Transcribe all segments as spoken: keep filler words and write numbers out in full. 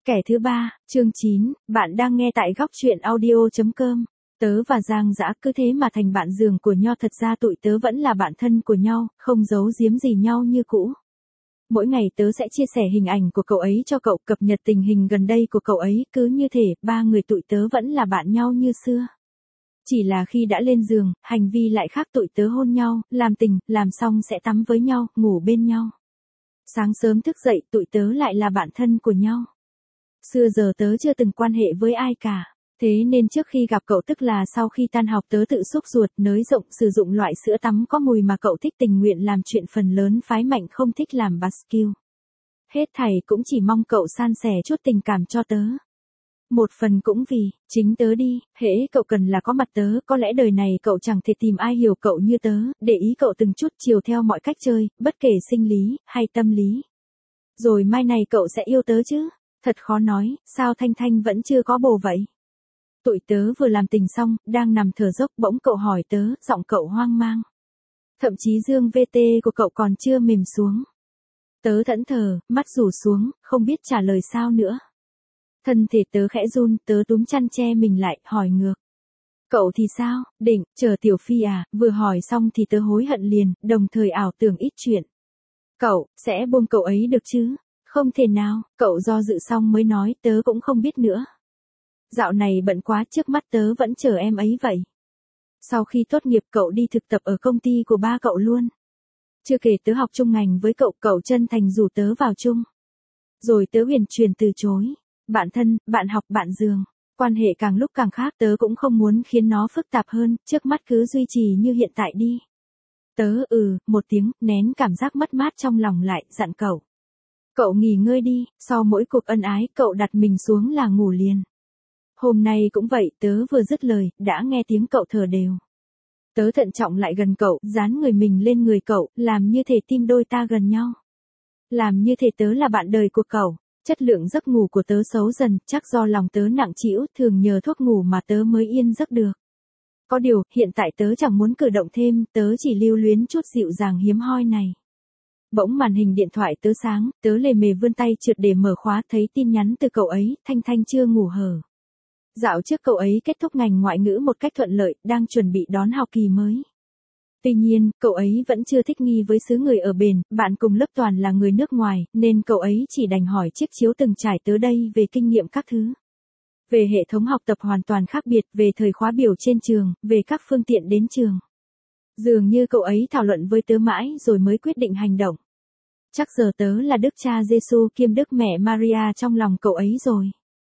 Kẻ thứ ba, chương chín, bạn đang nghe tại góc truyện audio chấm com. Tớ và Giang Dã cứ thế mà thành bạn giường của nhau, thật ra tụi tớ vẫn là bạn thân của nhau, không giấu giếm gì nhau như cũ. Mỗi ngày tớ sẽ chia sẻ hình ảnh của cậu ấy cho cậu, cập nhật tình hình gần đây của cậu ấy, cứ như thể ba người tụi tớ vẫn là bạn nhau như xưa. Chỉ là khi đã lên giường, hành vi lại khác, tụi tớ hôn nhau, làm tình, làm xong sẽ tắm với nhau, ngủ bên nhau. Sáng sớm thức dậy tụi tớ lại là bạn thân của nhau. Xưa giờ tớ chưa từng quan hệ với ai cả. Thế nên trước khi gặp cậu, tức là sau khi tan học, tớ tự xúc ruột, nới rộng, sử dụng loại sữa tắm có mùi mà cậu thích, tình nguyện làm chuyện phần lớn phái mạnh, không thích làm bascule. Hết thảy cũng chỉ mong cậu san sẻ chút tình cảm cho tớ. Một phần cũng vì chính tớ đi, hễ cậu cần là có mặt tớ, có lẽ đời này cậu chẳng thể tìm ai hiểu cậu như tớ, để ý cậu từng chút, chiều theo mọi cách chơi, bất kể sinh lý hay tâm lý. Rồi mai này cậu sẽ yêu tớ chứ? Thật khó nói, sao Thanh Thanh vẫn chưa có bồ vậy? Tụi tớ vừa làm tình xong, đang nằm thở dốc, bỗng cậu hỏi tớ, giọng cậu hoang mang. Thậm chí dương vê tê của cậu còn chưa mềm xuống. Tớ thẫn thờ, mắt rủ xuống, không biết trả lời sao nữa. Thân thể tớ khẽ run, tớ túm chăn che mình lại, hỏi ngược. Cậu thì sao, định, chờ Tiểu Phi à? Vừa hỏi xong thì tớ hối hận liền, đồng thời ảo tưởng ít chuyện. Cậu, sẽ buông cậu ấy được chứ? Không thể nào, cậu do dự xong mới nói, tớ cũng không biết nữa. Dạo này bận quá, trước mắt tớ vẫn chờ em ấy vậy. Sau khi tốt nghiệp cậu đi thực tập ở công ty của ba cậu luôn. Chưa kể tớ học chung ngành với cậu, cậu chân thành rủ tớ vào chung. Rồi tớ huyền truyền từ chối. Bạn thân, bạn học, bạn giường. Quan hệ càng lúc càng khác, tớ cũng không muốn khiến nó phức tạp hơn, trước mắt cứ duy trì như hiện tại đi. Tớ ừ, một tiếng, nén cảm giác mất mát trong lòng lại, dặn cậu. Cậu nghỉ ngơi đi, sau mỗi cuộc ân ái, cậu đặt mình xuống là ngủ liền. Hôm nay cũng vậy, tớ vừa dứt lời, đã nghe tiếng cậu thở đều. Tớ thận trọng lại gần cậu, dán người mình lên người cậu, làm như thể tim đôi ta gần nhau. Làm như thể tớ là bạn đời của cậu. Chất lượng giấc ngủ của tớ xấu dần, chắc do lòng tớ nặng trĩu, thường nhờ thuốc ngủ mà tớ mới yên giấc được. Có điều, hiện tại tớ chẳng muốn cử động thêm, tớ chỉ lưu luyến chút dịu dàng hiếm hoi này. Bỗng màn hình điện thoại tớ sáng, tớ lề mề vươn tay trượt để mở khóa, thấy tin nhắn từ cậu ấy, Thanh Thanh chưa ngủ hở. Dạo trước cậu ấy kết thúc ngành ngoại ngữ một cách thuận lợi, đang chuẩn bị đón học kỳ mới. Tuy nhiên, cậu ấy vẫn chưa thích nghi với xứ người ở bển, bạn cùng lớp toàn là người nước ngoài, nên cậu ấy chỉ đành hỏi chiếc chiếu từng trải tớ đây về kinh nghiệm các thứ. Về hệ thống học tập hoàn toàn khác biệt, về thời khóa biểu trên trường, về các phương tiện đến trường. Dường như cậu ấy thảo luận với tớ mãi rồi mới quyết định hành động. Chắc giờ tớ là Đức Cha Giêsu kiêm Đức Mẹ Maria trong lòng cậu ấy rồi.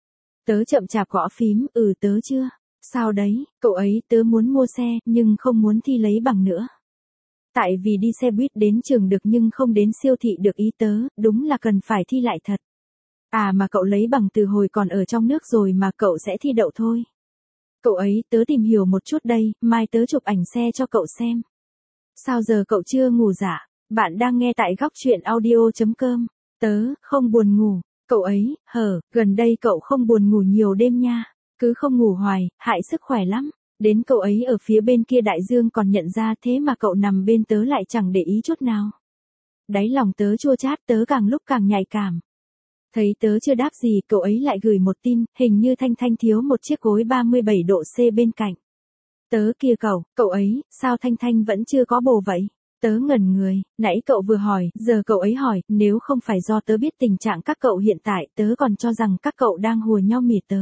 Tớ chậm chạp gõ phím, ừ tớ chưa. Sao đấy, cậu ấy tớ muốn mua xe, nhưng không muốn thi lấy bằng nữa. Tại vì đi xe buýt đến trường được nhưng không đến siêu thị được, ý tớ, đúng là cần phải thi lại thật. À mà cậu lấy bằng từ hồi còn ở trong nước rồi mà, cậu sẽ thi đậu thôi. Cậu ấy tớ tìm hiểu một chút đây, mai tớ chụp ảnh xe cho cậu xem. Sao giờ cậu chưa ngủ dạ? Bạn đang nghe tại góc truyện audio chấm com. Tớ, không buồn ngủ. Cậu ấy, hờ, gần đây cậu không buồn ngủ nhiều đêm nha. Cứ không ngủ hoài, hại sức khỏe lắm. Đến cậu ấy ở phía bên kia đại dương còn nhận ra, thế mà cậu nằm bên tớ lại chẳng để ý chút nào. Đáy lòng tớ chua chát, tớ càng lúc càng nhạy cảm. Thấy tớ chưa đáp gì, cậu ấy lại gửi một tin, hình như Thanh Thanh thiếu một chiếc gối ba mươi bảy độ C bên cạnh. Tớ kia cậu, cậu ấy, sao Thanh Thanh vẫn chưa có bồ vậy? Tớ ngẩn người, nãy cậu vừa hỏi, giờ cậu ấy hỏi, nếu không phải do tớ biết tình trạng các cậu hiện tại, tớ còn cho rằng các cậu đang hùa nhau mỉa tớ.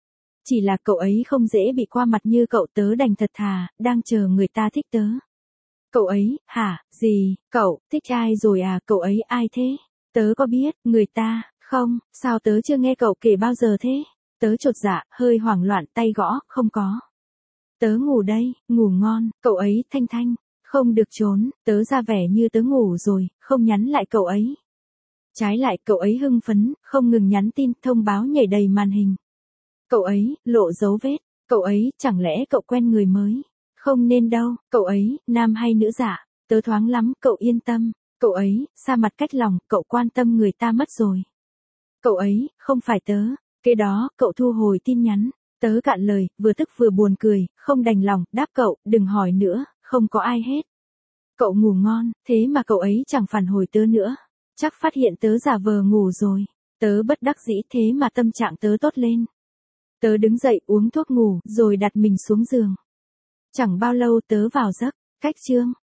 Chỉ là cậu ấy không dễ bị qua mặt như cậu, tớ đành thật thà, đang chờ người ta thích tớ. Cậu ấy, hả, gì, cậu, thích ai rồi à, cậu ấy ai thế? Tớ có biết, người ta, không, sao tớ chưa nghe cậu kể bao giờ thế? Tớ chột dạ, hơi hoảng loạn, tay gõ, không có. Tớ ngủ đây, ngủ ngon, cậu ấy, Thanh Thanh, không được trốn, tớ ra vẻ như tớ ngủ rồi, không nhắn lại cậu ấy. Trái lại, cậu ấy hưng phấn, không ngừng nhắn tin, thông báo nhảy đầy màn hình. Cậu ấy, lộ dấu vết, cậu ấy, chẳng lẽ cậu quen người mới? Không nên đâu, cậu ấy, nam hay nữ dạ, tớ thoáng lắm, cậu yên tâm. Cậu ấy, xa mặt cách lòng, cậu quan tâm người ta mất rồi. Cậu ấy, không phải tớ. Kế đó, cậu thu hồi tin nhắn. Tớ cạn lời, vừa tức vừa buồn cười, không đành lòng, đáp cậu, đừng hỏi nữa, không có ai hết. Cậu ngủ ngon, thế mà cậu ấy chẳng phản hồi tớ nữa. Chắc phát hiện tớ giả vờ ngủ rồi. Tớ bất đắc dĩ thế mà tâm trạng tớ tốt lên. Tớ đứng dậy uống thuốc ngủ rồi đặt mình xuống giường. Chẳng bao lâu tớ vào giấc. Cách chương